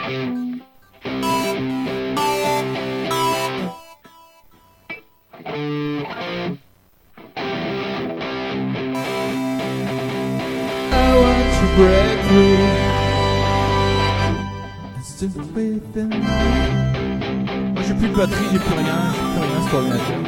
Break free. Still within. Moi j'ai plus de batterie, j'ai plus rien sur l'ordinateur.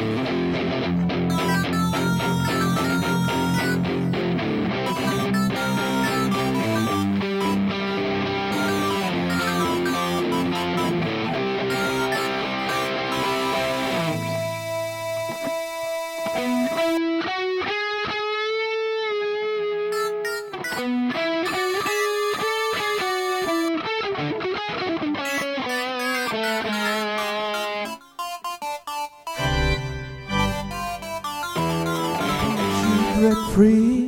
Break free.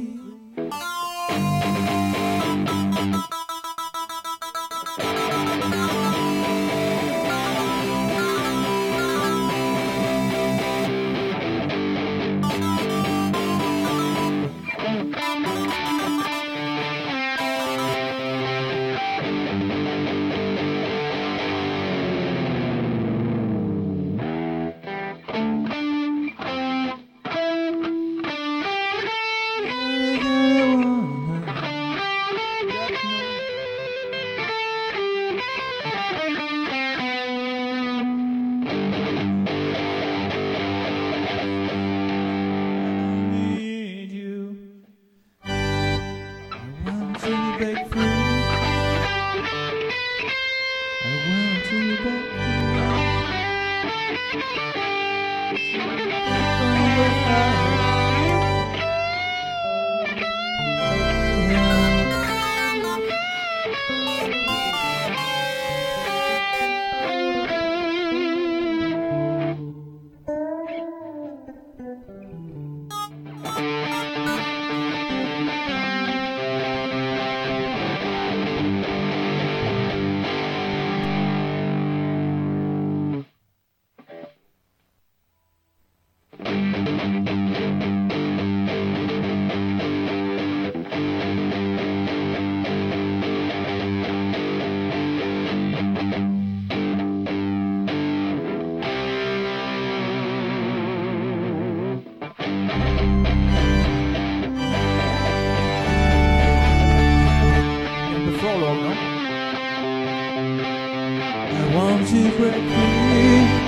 I want to break free.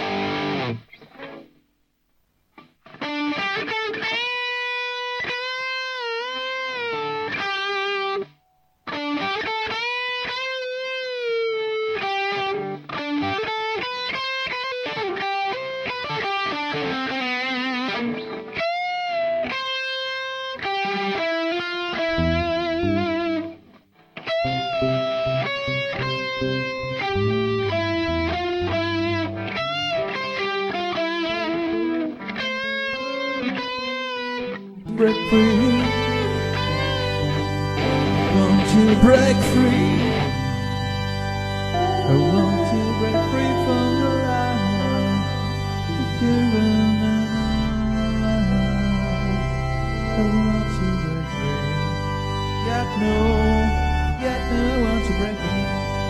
Break free. Want to break free. I want to break free from your life. I want to break free. Yet no, I want to break free.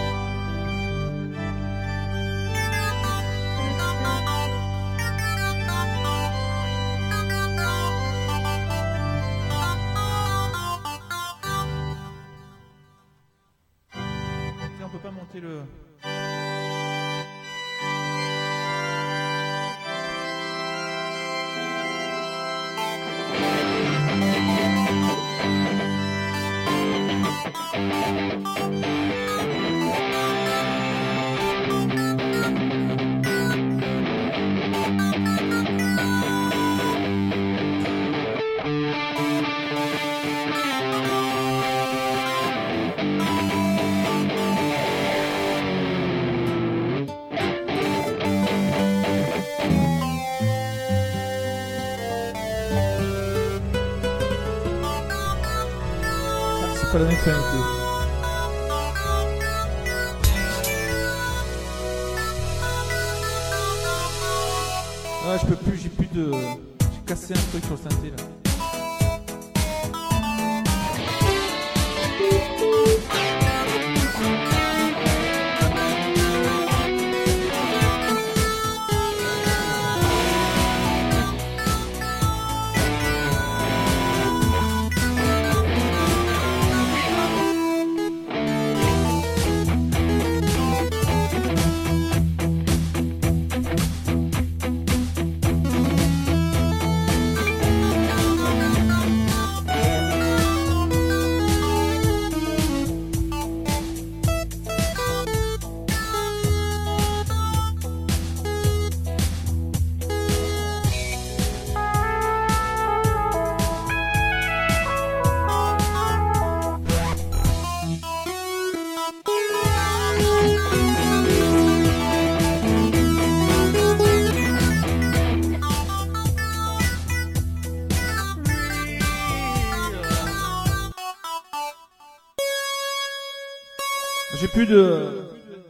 On peut pas monter le... Pas la même tonalité. Ah, je peux plus, j'ai plus de... J'ai cassé un truc sur le synthé là. J'ai plus de...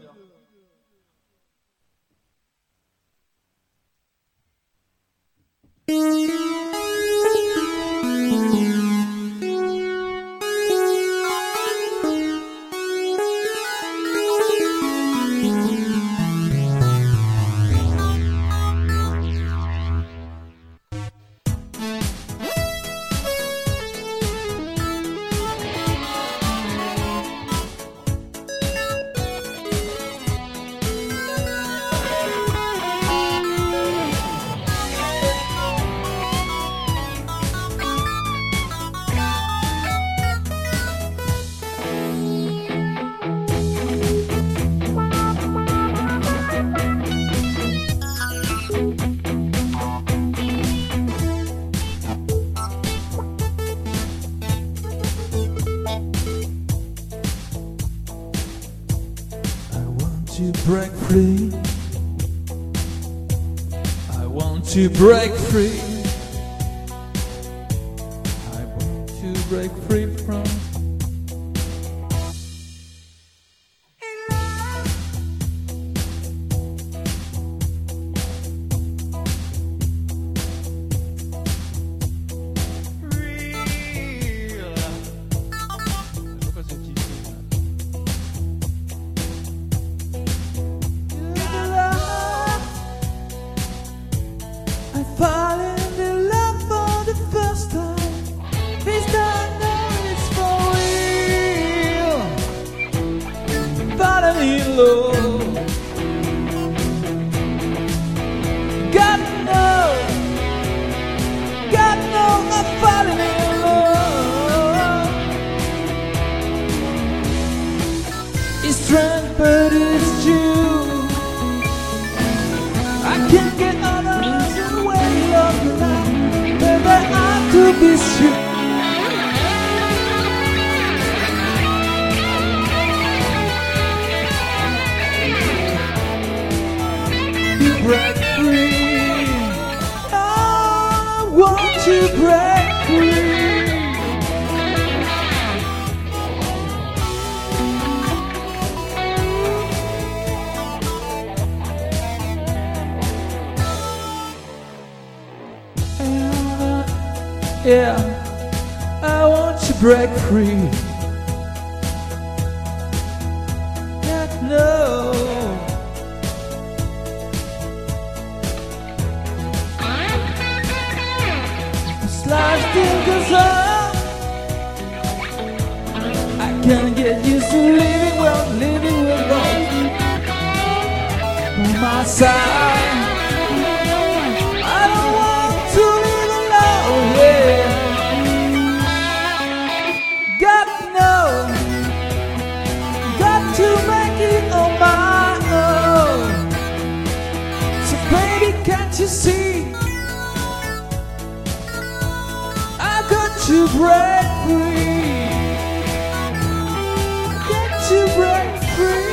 To break free, I want to break free, I want to break free from falling in love for the first time. This time now it's for real. Falling in love. God knows I'm falling in love. It's strange but it's true. I can't get on the way of the night, baby, I could be sure. You break free, I want to break free. Yeah, I want to break free. God knows this life still goes on. I can't get used to living with both on my side. I don't want to live alone, yeah. God knows, got to make it on my own. So baby, can't you see? I got to break free. Got to break free.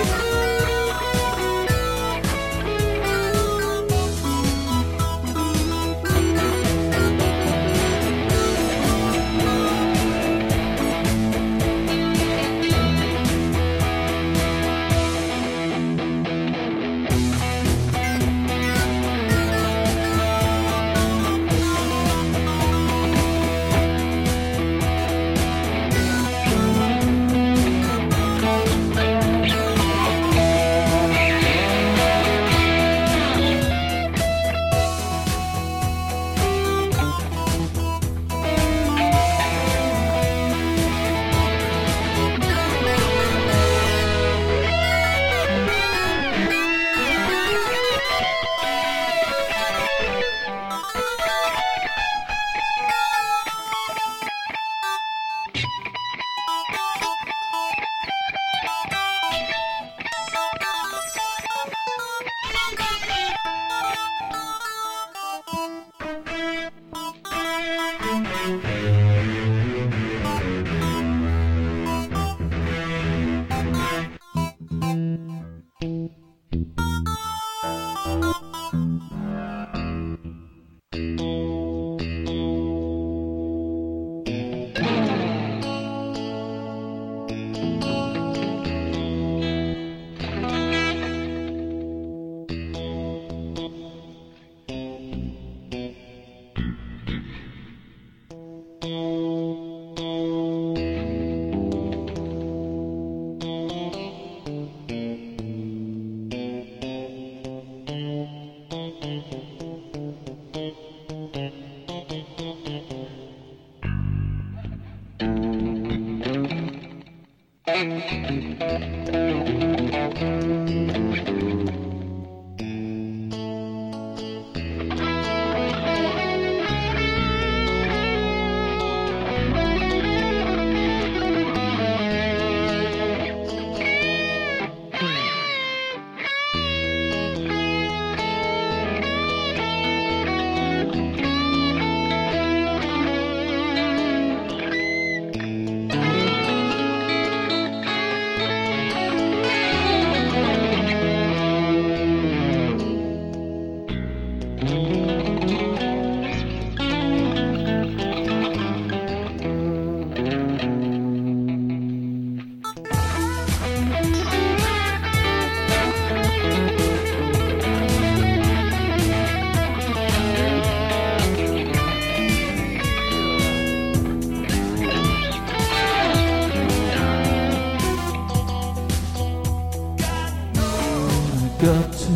Got to,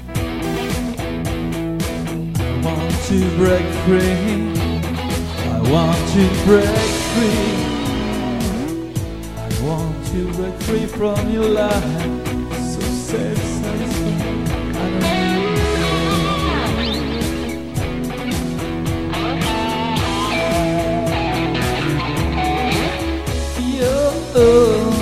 I want to break free. I want to break free. I want to break free from your life. So self-satisfied. I don't need you.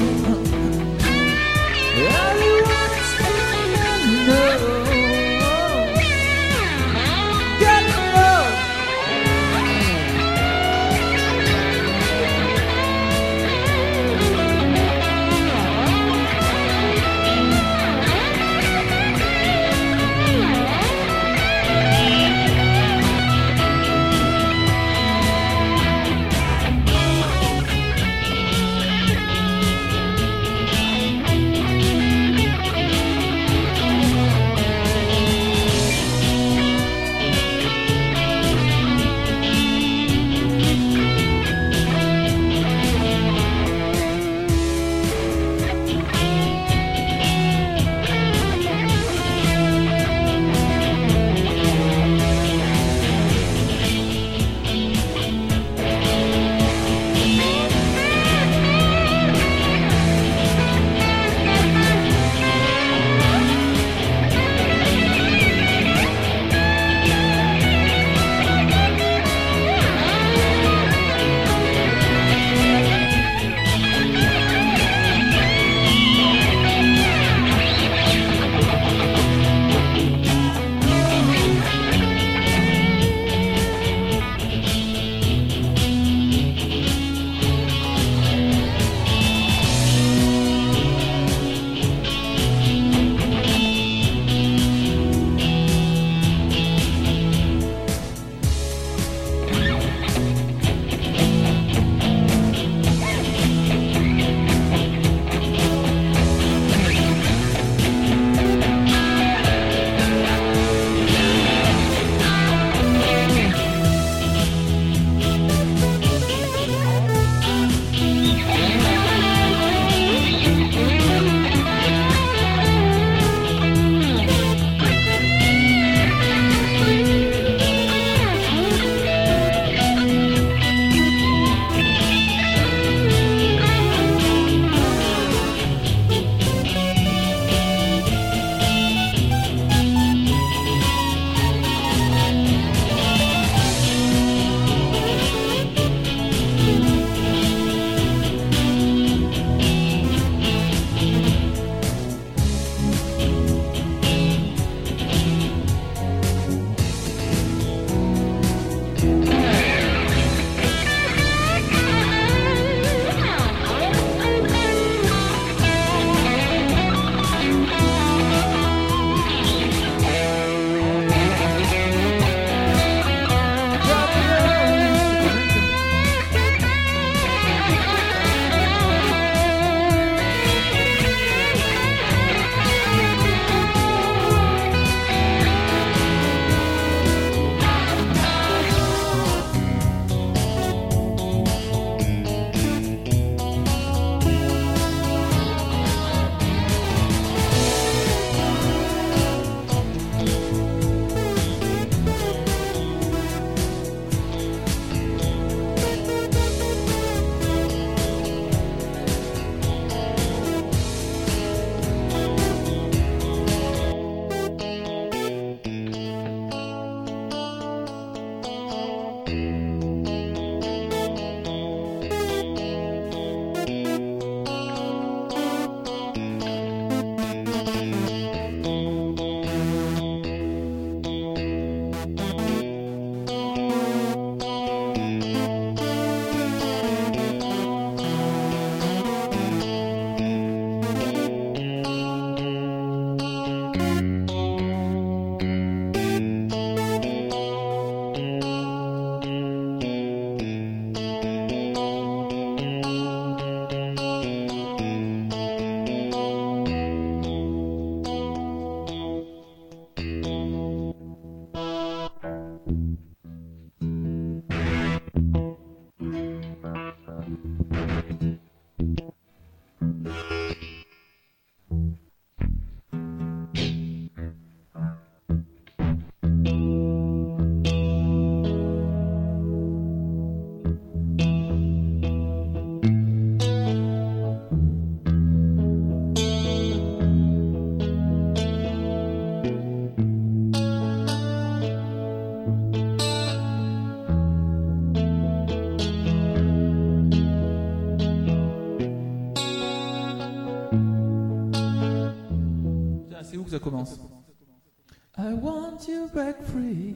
que ça commence. I want you break free.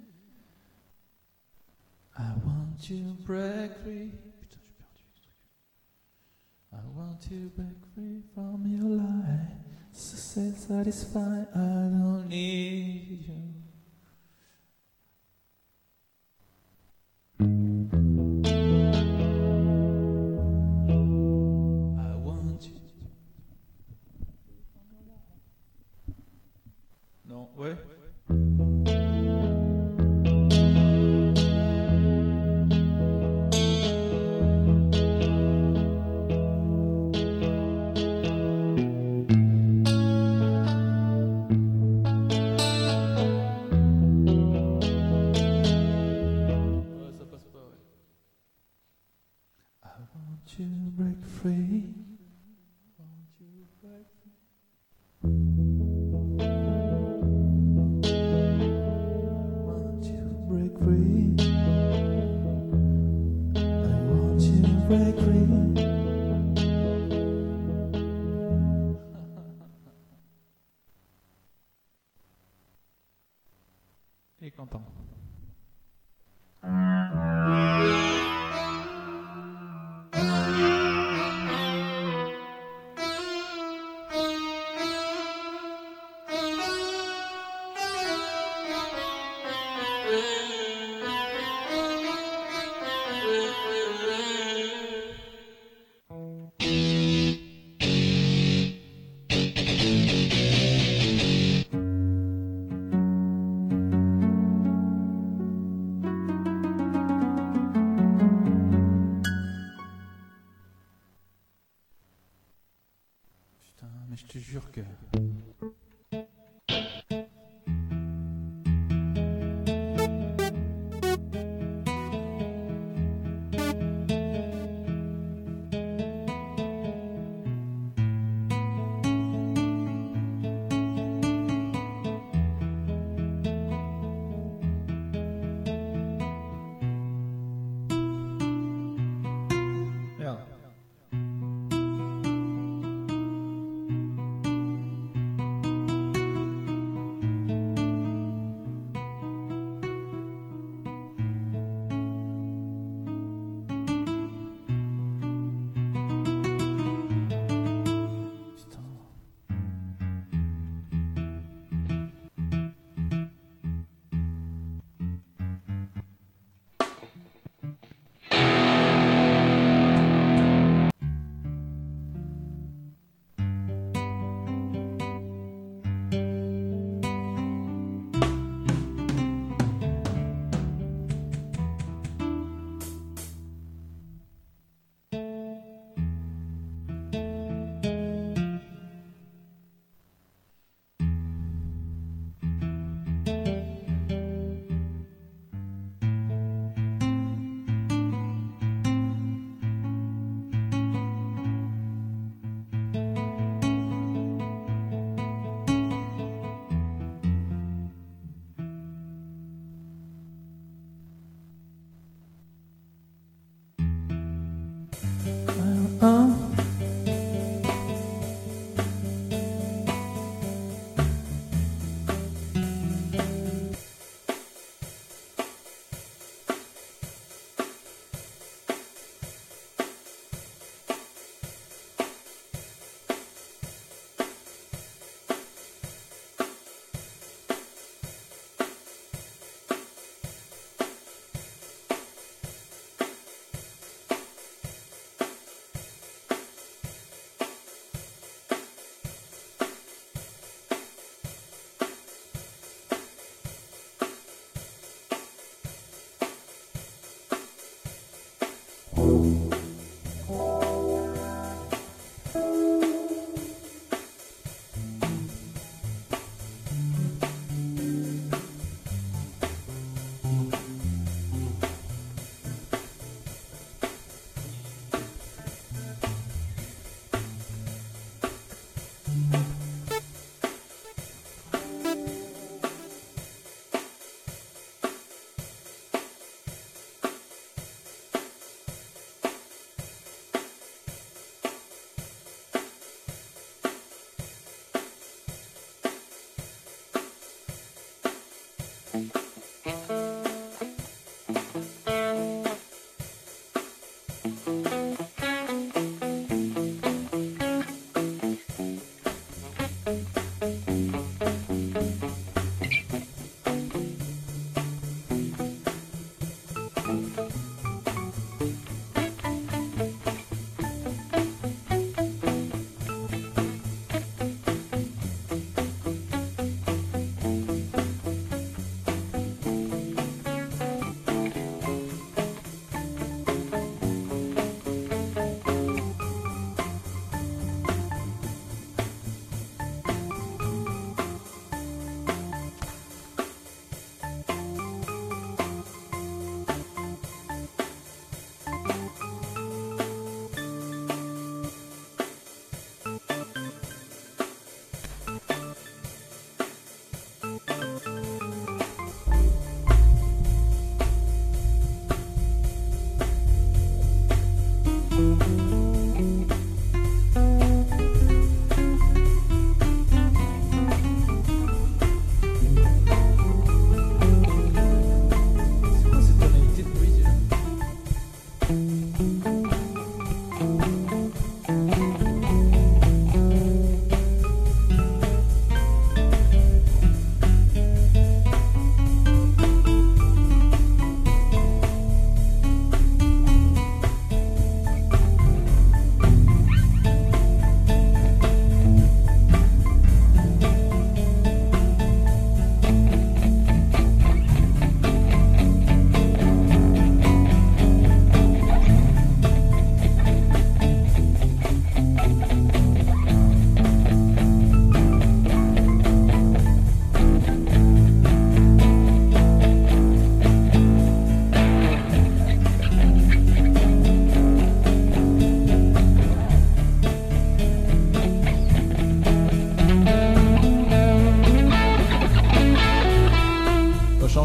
I want you break free. Putain, j'ai perdu ce truc. I want you break free from your lie. So satisfied, I don't need you. I want you. Non, ouais. Il est content. Mais je te jure que...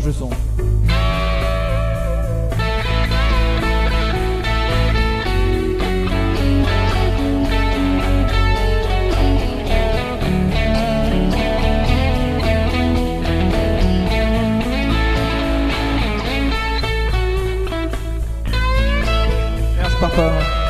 change le son. Merde, je pars pas.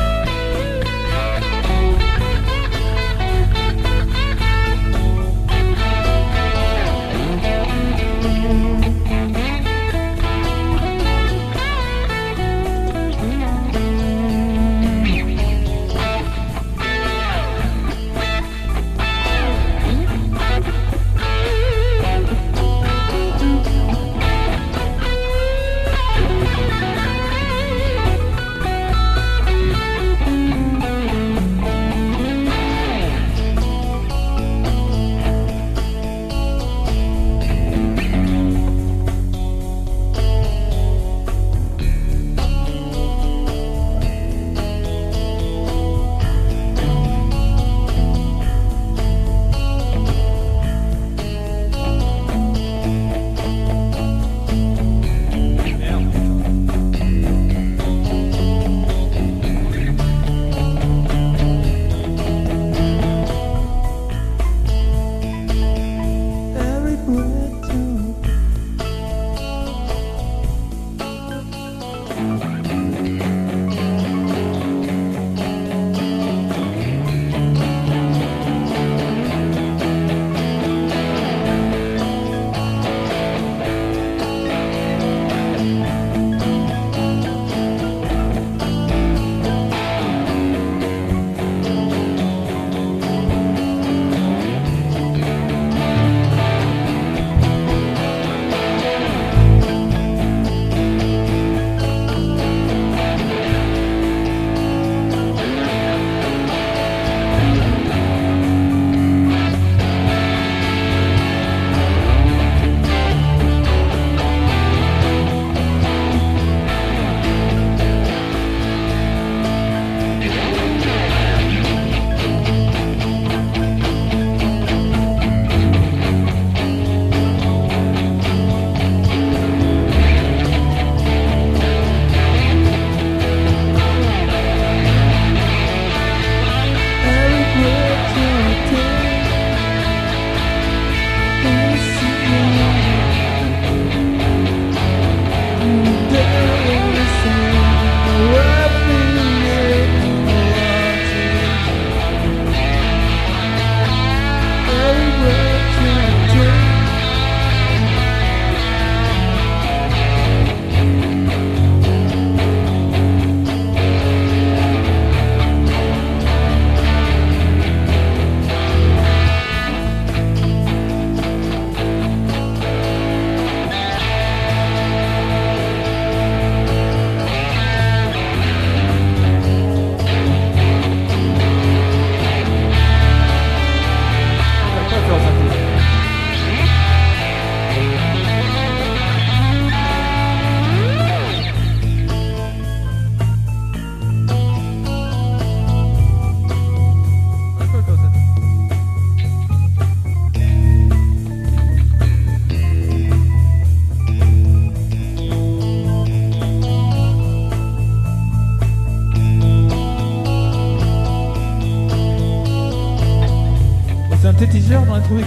Synthétiseur dans un truc.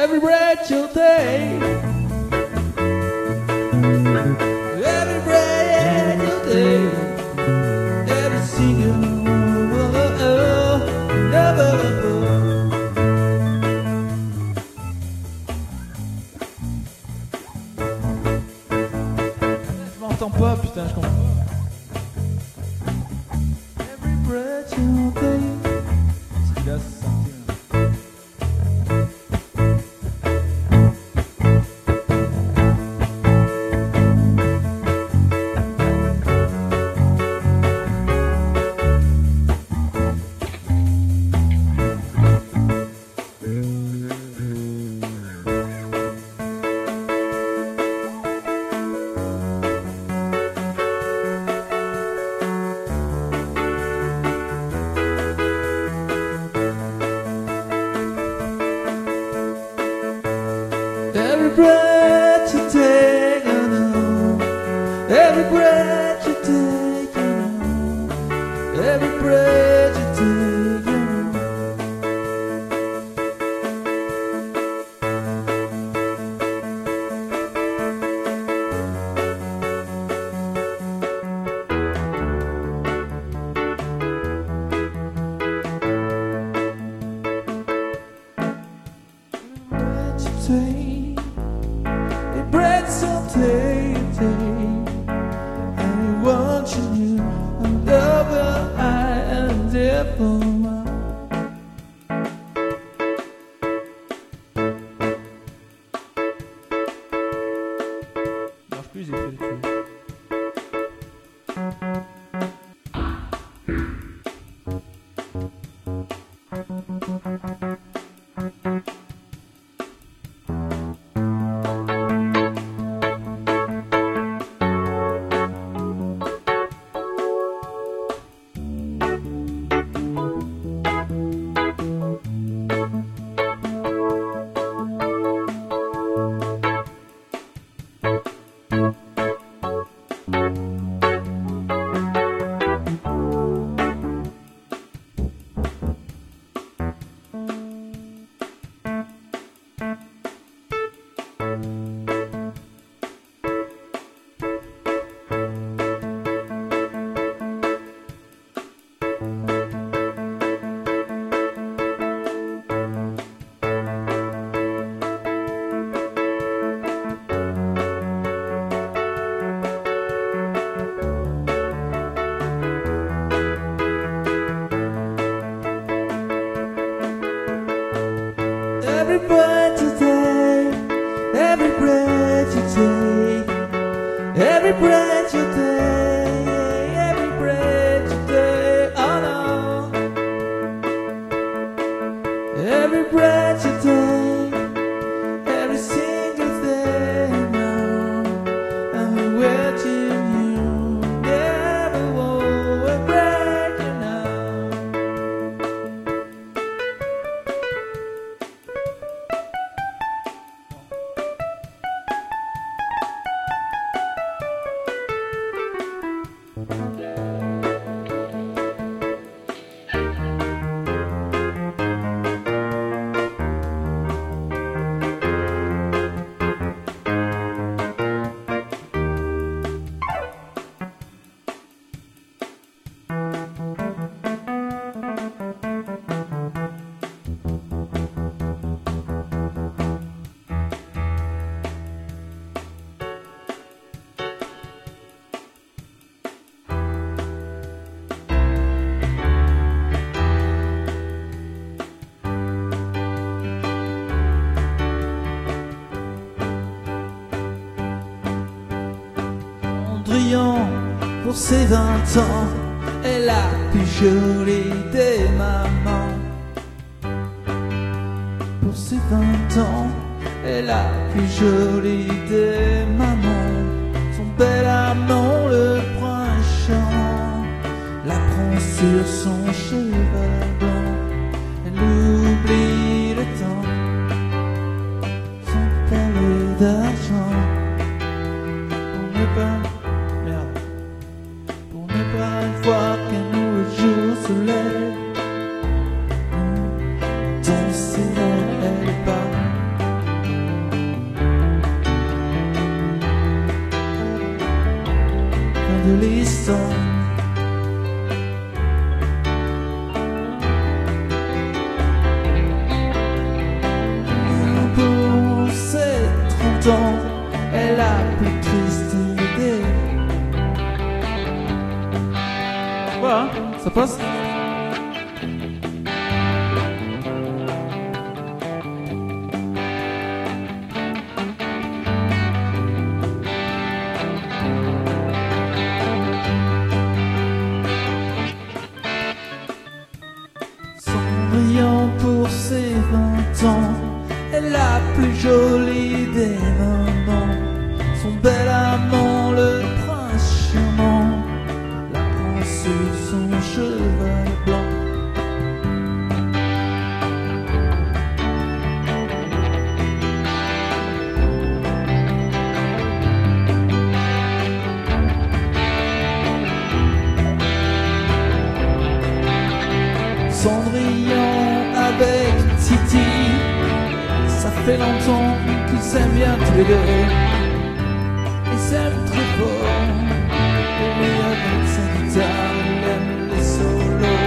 every breath you take, every breath you take, every single never. Je m'entends pas, putain, je comprends pas. Every breath you take. Ce qu'il a, c'est senti. Every breath you take, I know. Every breath you take, I know. Every breath you take, I know. Every breath you take, the breaths of day, and you want you knew, and over I am different. Marche plus, j'ai fait le truc. Every breath you take, every breath you take, every breath you take, every breath you take, oh no. Every breath you take, every single thing, no. I'm waiting you, never will break you now. Cendrillon, pour ses 20 ans, est la plus jolie des mamans. Pour ses 20 ans, est la plus jolie des mamans. Son bel amant le printemps la prend sur son cheval blanc. Elle oublie le temps, son palais d'argent. Pour ne pas, merde, pour ne pas une fois qu'un nouveau jour se lève, danser elle pas. maison. Pour ses 30 ans, elle a plus triste idée. Voilà, ça passe. Cendrillon pour ses 20 ans, est la plus jolie des mamans. Son bel amant, le prince charmant, la prend sur son cheval blanc. Cendrillon avec Titi, ça fait longtemps qu'ils s'aiment bien tous les deux. Ils s'aiment très fort, et lui avec sa guitare, il aime les solos.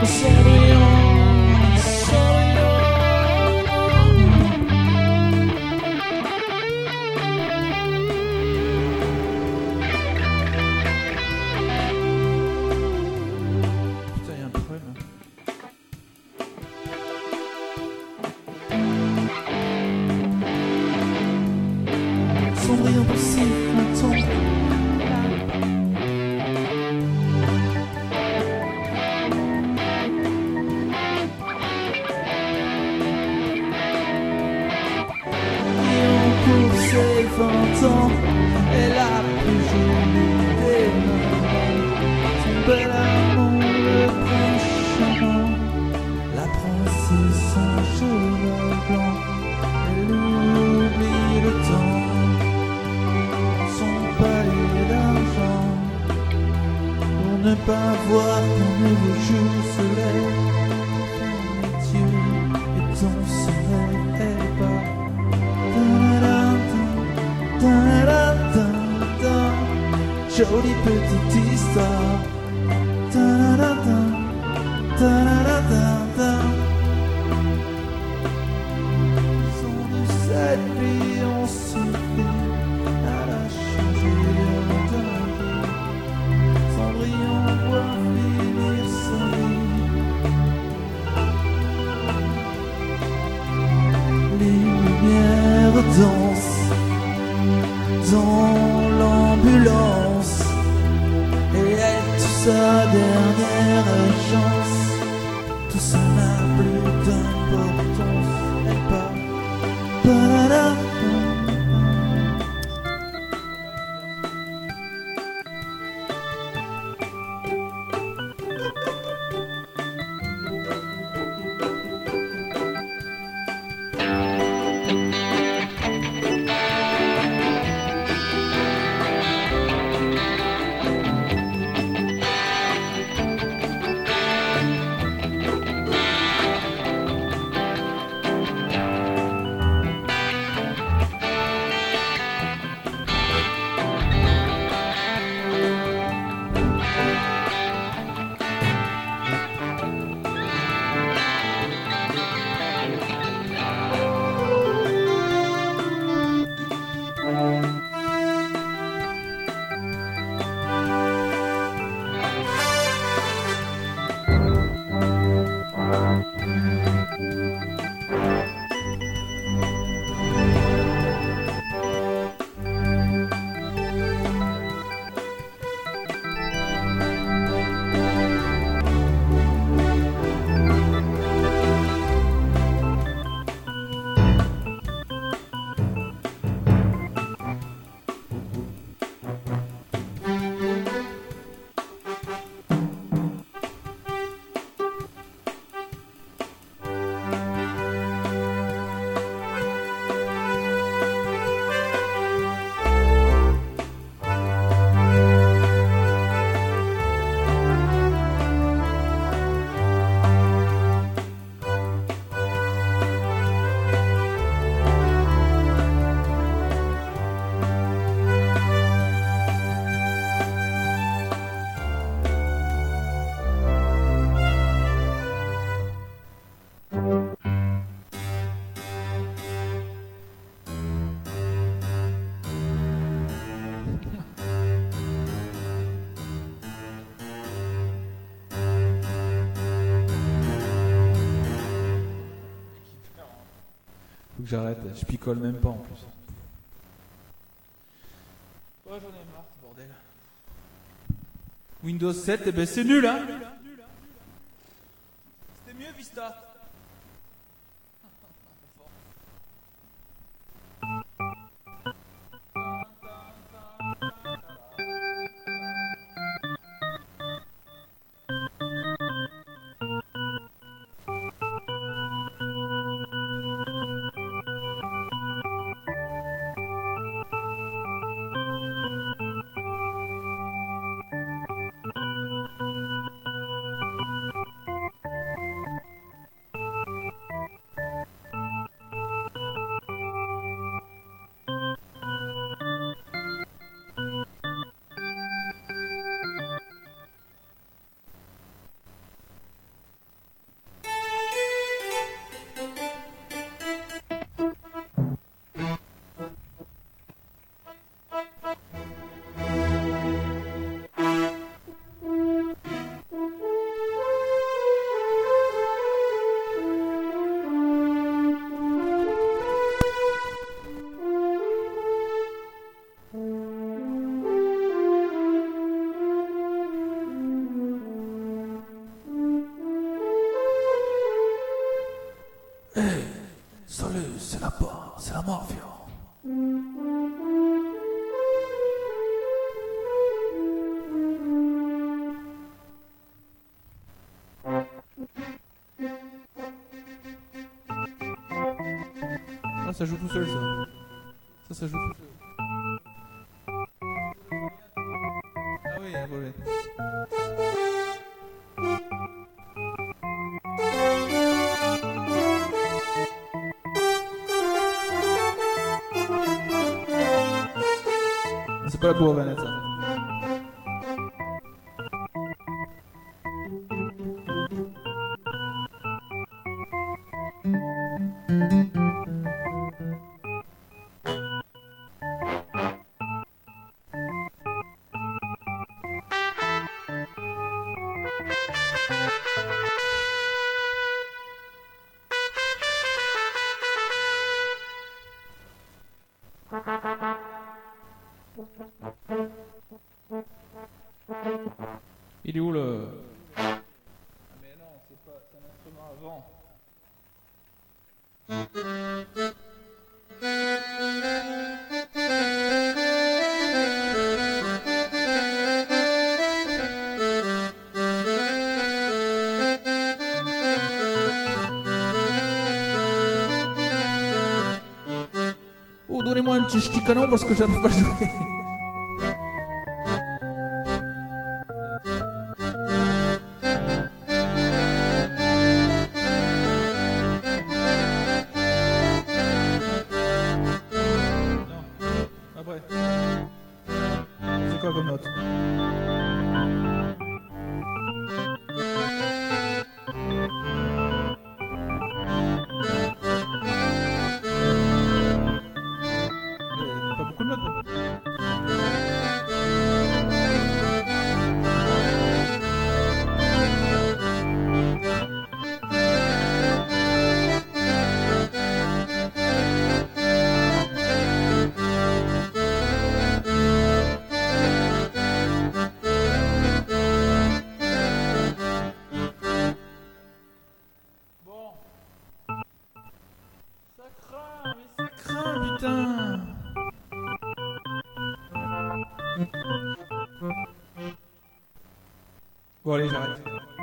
Cendrillon poussé, fantôme. Ses 20 ans est la plus jolie des mamans. Son bel amant, le prince charmant, la princesse sans cheveux blancs. Elle oublie le temps, son palais d'argent, pour ne pas voir ton nouveau jour se lève. Ton Dieu et ton soleil est bas. Jolie petite histoire. Son douce vie on suffit à la changer d'un vie. Cendrillon voit finir sa vie. Les lumières dansent dans l'ambulance et elle tue sa dernière chance. Tout ça n'a plus d'importance. Elle part. Faut que j'arrête, je picole même pas en plus. Ouais, j'en ai marre, ce bordel. Windows 7, eh ben c'est nul, hein. C'était mieux Vista. Morphio. Ah, ça joue tout seul, ça. Ça joue tout seul. Ah oui, un problème. C'est pas la bourre, Vanessa. Il est où le... Ah mais non, c'est pas... c'est un instrument avant. Oh, donnez-moi un petit canon parce que j'arrive pas à jouer. Après. C'est quoi comme note? Pas beaucoup de notes. Bon. Ça craint, mais ça craint, putain. Bon allez, j'arrête.